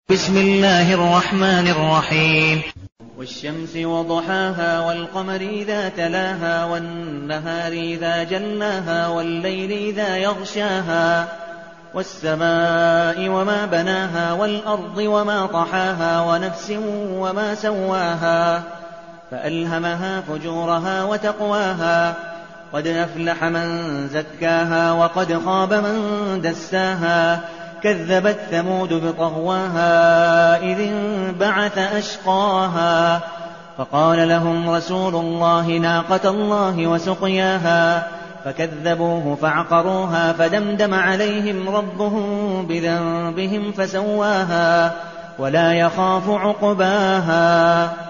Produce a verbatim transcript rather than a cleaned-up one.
بسم الله الرحمن الرحيم والشمس وضحاها والقمر إذا تلاها والنهار إذا جلاها والليل إذا يغشاها والسماء وما بناها والأرض وما طحاها ونفس وما سواها فألهمها فجورها وتقواها قد أفلح من زكاها وقد خاب من دساها كذبت ثمود بطغواها إذ انبعث أشقاها فقال لهم رسول الله ناقة الله وسقياها فكذبوه فعقروها فدمدم عليهم ربهم بذنبهم فسواها ولا يخاف عقباها